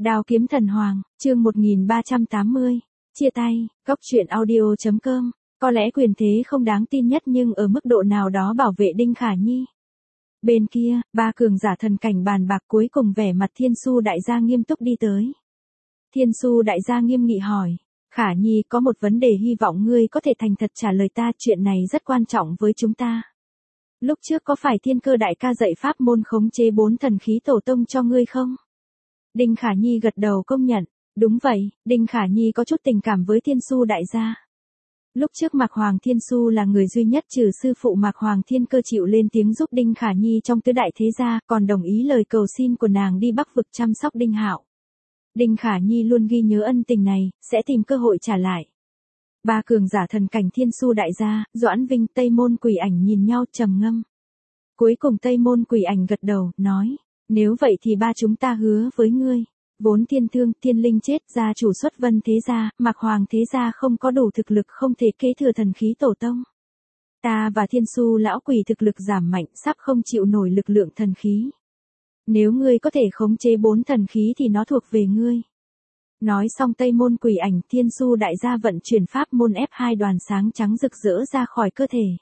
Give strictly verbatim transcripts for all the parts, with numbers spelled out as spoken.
Đao kiếm thần hoàng, chương một nghìn ba trăm tám mươi. Chia tay, góc truyện audio chấm com. Có lẽ quyền thế không đáng tin nhất nhưng ở mức độ nào đó bảo vệ Đinh Khả Nhi. Bên kia, ba cường giả thần cảnh bàn bạc cuối cùng vẻ mặt Thiên Su đại gia nghiêm túc đi tới. Thiên Su đại gia nghiêm nghị hỏi, Khả Nhi có một vấn đề hy vọng ngươi có thể thành thật trả lời ta, chuyện này rất quan trọng với chúng ta. Lúc trước có phải Thiên Cơ đại ca dạy pháp môn khống chế bốn thần khí tổ tông cho ngươi không? Đinh Khả Nhi gật đầu công nhận, đúng vậy, Đinh Khả Nhi có chút tình cảm với Thiên Su đại gia. Lúc trước Mạc Hoàng Thiên Su là người duy nhất trừ sư phụ Mạc Hoàng Thiên Cơ chịu lên tiếng giúp Đinh Khả Nhi trong tứ đại thế gia, còn đồng ý lời cầu xin của nàng đi Bắc vực chăm sóc Đinh Hạo. Đinh Khả Nhi luôn ghi nhớ ân tình này, sẽ tìm cơ hội trả lại. Ba cường giả thần cảnh Thiên Su đại gia, Doãn Vinh, Tây Môn Quỷ Ảnh nhìn nhau trầm ngâm. Cuối cùng Tây Môn Quỷ Ảnh gật đầu, nói, nếu vậy thì ba chúng ta hứa với ngươi. Vốn thiên thương, thiên linh chết, gia chủ xuất vân thế gia, Mạc Hoàng thế gia không có đủ thực lực không thể kế thừa thần khí tổ tông. Ta và Thiên Su lão quỷ thực lực giảm mạnh sắp không chịu nổi lực lượng thần khí. Nếu ngươi có thể khống chế bốn thần khí thì nó thuộc về ngươi. Nói xong Tây Môn Quỷ Ảnh, Thiên Su đại gia vận chuyển pháp môn ép hai đoàn sáng trắng rực rỡ ra khỏi cơ thể.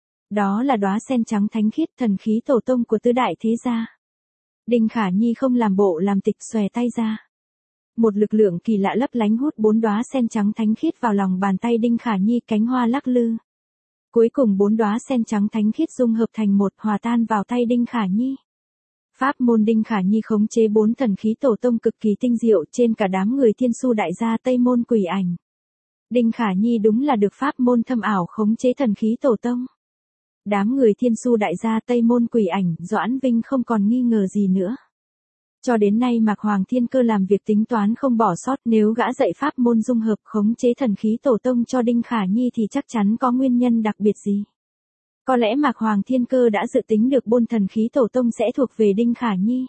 Đó là đóa sen trắng thánh khiết thần khí tổ tông của tứ đại thế gia. Đinh Khả Nhi không làm bộ làm tịch xòe tay ra. Một lực lượng kỳ lạ lấp lánh hút bốn đóa sen trắng thánh khiết vào lòng bàn tay Đinh Khả Nhi, cánh hoa lắc lư. Cuối cùng bốn đóa sen trắng thánh khiết dung hợp thành một, hòa tan vào tay Đinh Khả Nhi. Pháp môn Đinh Khả Nhi khống chế bốn thần khí tổ tông cực kỳ tinh diệu trên cả đám người Thiên Su đại gia Tây Môn Quỷ Ảnh. Đinh Khả Nhi đúng là được pháp môn thâm ảo khống chế thần khí tổ tông. Đám người Thiên Su đại gia Tây Môn Quỷ Ảnh, Doãn Vinh không còn nghi ngờ gì nữa. Cho đến nay Mạc Hoàng Thiên Cơ làm việc tính toán không bỏ sót, nếu gã dạy pháp môn dung hợp khống chế thần khí tổ tông cho Đinh Khả Nhi thì chắc chắn có nguyên nhân đặc biệt gì. Có lẽ Mạc Hoàng Thiên Cơ đã dự tính được bốn thần khí tổ tông sẽ thuộc về Đinh Khả Nhi.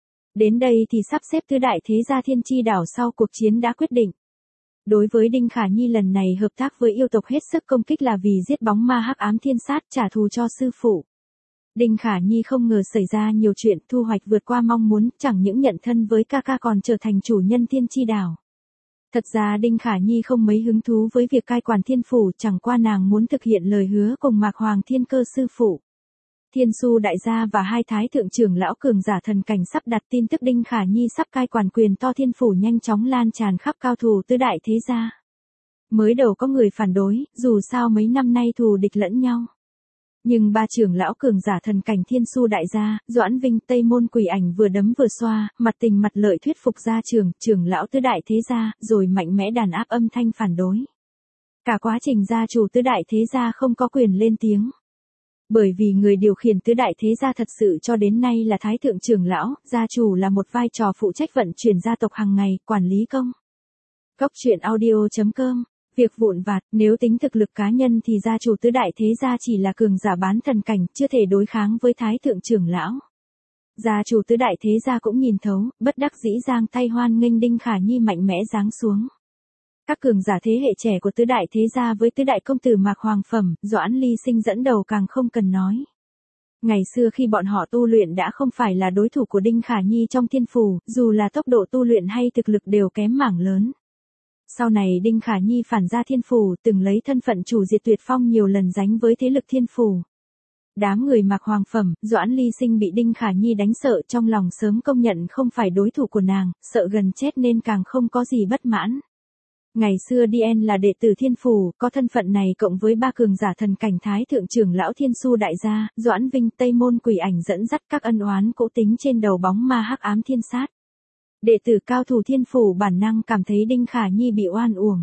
Đến đây thì sắp xếp tứ đại thế gia Thiên Chi đảo sau cuộc chiến đã quyết định. Đối với Đinh Khả Nhi lần này hợp tác với yêu tộc hết sức công kích là vì giết bóng ma hắc ám thiên sát trả thù cho sư phụ. Đinh Khả Nhi không ngờ xảy ra nhiều chuyện, thu hoạch vượt qua mong muốn, chẳng những nhận thân với ca ca còn trở thành chủ nhân Thiên Chi đảo. Thật ra Đinh Khả Nhi không mấy hứng thú với việc cai quản thiên phủ, chẳng qua nàng muốn thực hiện lời hứa cùng Mạc Hoàng Thiên Cơ sư phụ. Thiên Su đại gia và hai thái thượng trưởng lão cường giả thần cảnh sắp đặt tin tức Đinh Khả Nhi sắp cai quản quyền to thiên phủ nhanh chóng lan tràn khắp cao thủ tứ đại thế gia. Mới đầu có người phản đối, dù sao mấy năm nay thù địch lẫn nhau. Nhưng ba trưởng lão cường giả thần cảnh Thiên Su đại gia, Doãn Vinh, Tây Môn Quỷ Ảnh vừa đấm vừa xoa, mặt tình mặt lợi thuyết phục gia trưởng, trưởng lão tứ đại thế gia, rồi mạnh mẽ đàn áp âm thanh phản đối. Cả quá trình gia chủ tứ đại thế gia không có quyền lên tiếng. Bởi vì người điều khiển tứ đại thế gia thật sự cho đến nay là thái thượng trưởng lão, gia chủ là một vai trò phụ trách vận chuyển gia tộc hàng ngày, quản lý công. Góc truyện audio chấm com. Việc vụn vặt, nếu tính thực lực cá nhân thì gia chủ tứ đại thế gia chỉ là cường giả bán thần cảnh, chưa thể đối kháng với thái thượng trưởng lão. Gia chủ tứ đại thế gia cũng nhìn thấu, bất đắc dĩ giang tay hoan nghênh Đinh Khả Nhi mạnh mẽ giáng xuống. Các cường giả thế hệ trẻ của tứ đại thế gia với tứ đại công tử Mạc Hoàng Phẩm, Doãn Ly Sinh dẫn đầu càng không cần nói. Ngày xưa khi bọn họ tu luyện đã không phải là đối thủ của Đinh Khả Nhi trong thiên phủ, dù là tốc độ tu luyện hay thực lực đều kém mảng lớn. Sau này Đinh Khả Nhi phản ra thiên phủ, từng lấy thân phận chủ diệt tuyệt phong nhiều lần đánh với thế lực thiên phủ. Đám người Mạc Hoàng Phẩm, Doãn Ly Sinh bị Đinh Khả Nhi đánh sợ, trong lòng sớm công nhận không phải đối thủ của nàng, sợ gần chết nên càng không có gì bất mãn. Ngày xưa Dien là đệ tử thiên phủ, có thân phận này cộng với ba cường giả thần cảnh thái thượng trưởng lão Thiên Su đại gia, Doãn Vinh, Tây Môn Quỷ Ảnh dẫn dắt các ân oán cũ tính trên đầu bóng ma hắc ám thiên sát. Đệ tử cao thủ thiên phủ bản năng cảm thấy Đinh Khả Nhi bị oan uổng.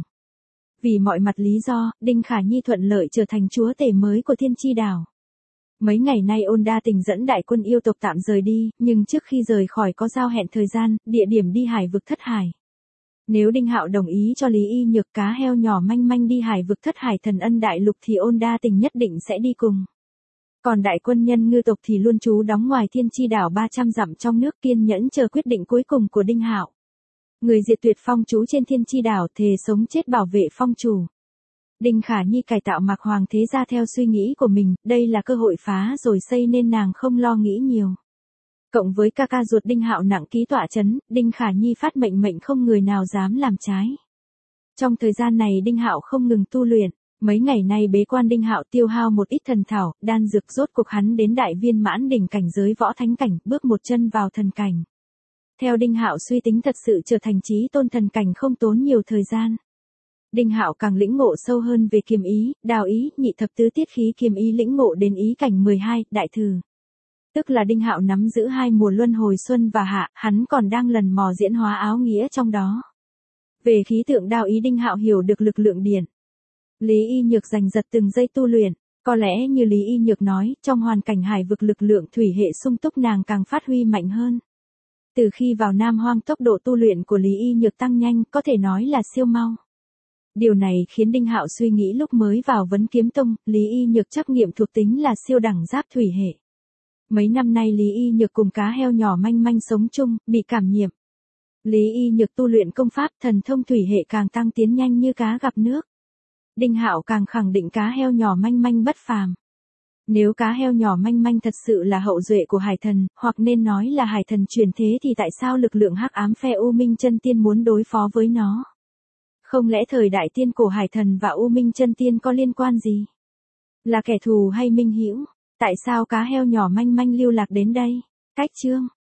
Vì mọi mặt lý do, Đinh Khả Nhi thuận lợi trở thành chúa tể mới của Thiên Chi đảo. Mấy ngày nay Ôn Đa Tình dẫn đại quân yêu tộc tạm rời đi, nhưng trước khi rời khỏi có giao hẹn thời gian, địa điểm đi hải vực Thất Hải. Nếu Đinh Hạo đồng ý cho Lý Y Nhược cá heo nhỏ manh manh đi hải vực Thất Hải Thần Ân đại lục thì Ôn Đa Tình nhất định sẽ đi cùng. Còn đại quân nhân ngư tộc thì luôn trú đóng ngoài Thiên Chi đảo ba trăm dặm trong nước, kiên nhẫn chờ quyết định cuối cùng của Đinh Hạo. Người diệt tuyệt phong trú trên Thiên Chi đảo thề sống chết bảo vệ phong chủ. Đinh Khả Nhi cải tạo Mạc Hoàng thế gia theo suy nghĩ của mình, đây là cơ hội phá rồi xây nên nàng không lo nghĩ nhiều. Cộng với ca ca ruột Đinh Hạo nặng ký tọa chấn, Đinh Khả Nhi phát mệnh mệnh không người nào dám làm trái. Trong thời gian này Đinh Hạo không ngừng tu luyện, mấy ngày nay bế quan Đinh Hạo tiêu hao một ít thần thảo, đan dược rốt cuộc hắn đến đại viên mãn đỉnh cảnh giới võ thánh cảnh, bước một chân vào thần cảnh. Theo Đinh Hạo suy tính thật sự trở thành chí tôn thần cảnh không tốn nhiều thời gian. Đinh Hạo càng lĩnh ngộ sâu hơn về kiềm ý, đao ý, nhị thập tứ tiết khí kiềm ý lĩnh ngộ đến ý cảnh mười hai, đại thừa. Tức là Đinh Hạo nắm giữ hai mùa luân hồi xuân và hạ, hắn còn đang lần mò diễn hóa áo nghĩa trong đó. Về khí tượng đao ý Đinh Hạo hiểu được lực lượng điện. Lý Y Nhược giành giật từng giây tu luyện, có lẽ như Lý Y Nhược nói, trong hoàn cảnh hải vực lực lượng thủy hệ sung túc nàng càng phát huy mạnh hơn. Từ khi vào Nam Hoang tốc độ tu luyện của Lý Y Nhược tăng nhanh, có thể nói là siêu mau. Điều này khiến Đinh Hạo suy nghĩ lúc mới vào Vấn Kiếm Tông, Lý Y Nhược trắc nghiệm thuộc tính là siêu đẳng giáp thủy hệ. Mấy năm nay Lý Y Nhược cùng cá heo nhỏ manh manh sống chung, bị cảm nhiễm. Lý Y Nhược tu luyện công pháp thần thông thủy hệ càng tăng tiến nhanh như cá gặp nước. Đinh Hạo càng khẳng định cá heo nhỏ manh manh bất phàm. Nếu cá heo nhỏ manh manh thật sự là hậu duệ của hải thần, hoặc nên nói là hải thần truyền thế thì tại sao lực lượng hắc ám phe U Minh Chân Tiên muốn đối phó với nó? Không lẽ thời đại tiên cổ hải thần và U Minh Chân Tiên có liên quan gì? Là kẻ thù hay minh hữu? Tại sao cá heo nhỏ manh manh lưu lạc đến đây? Cách chương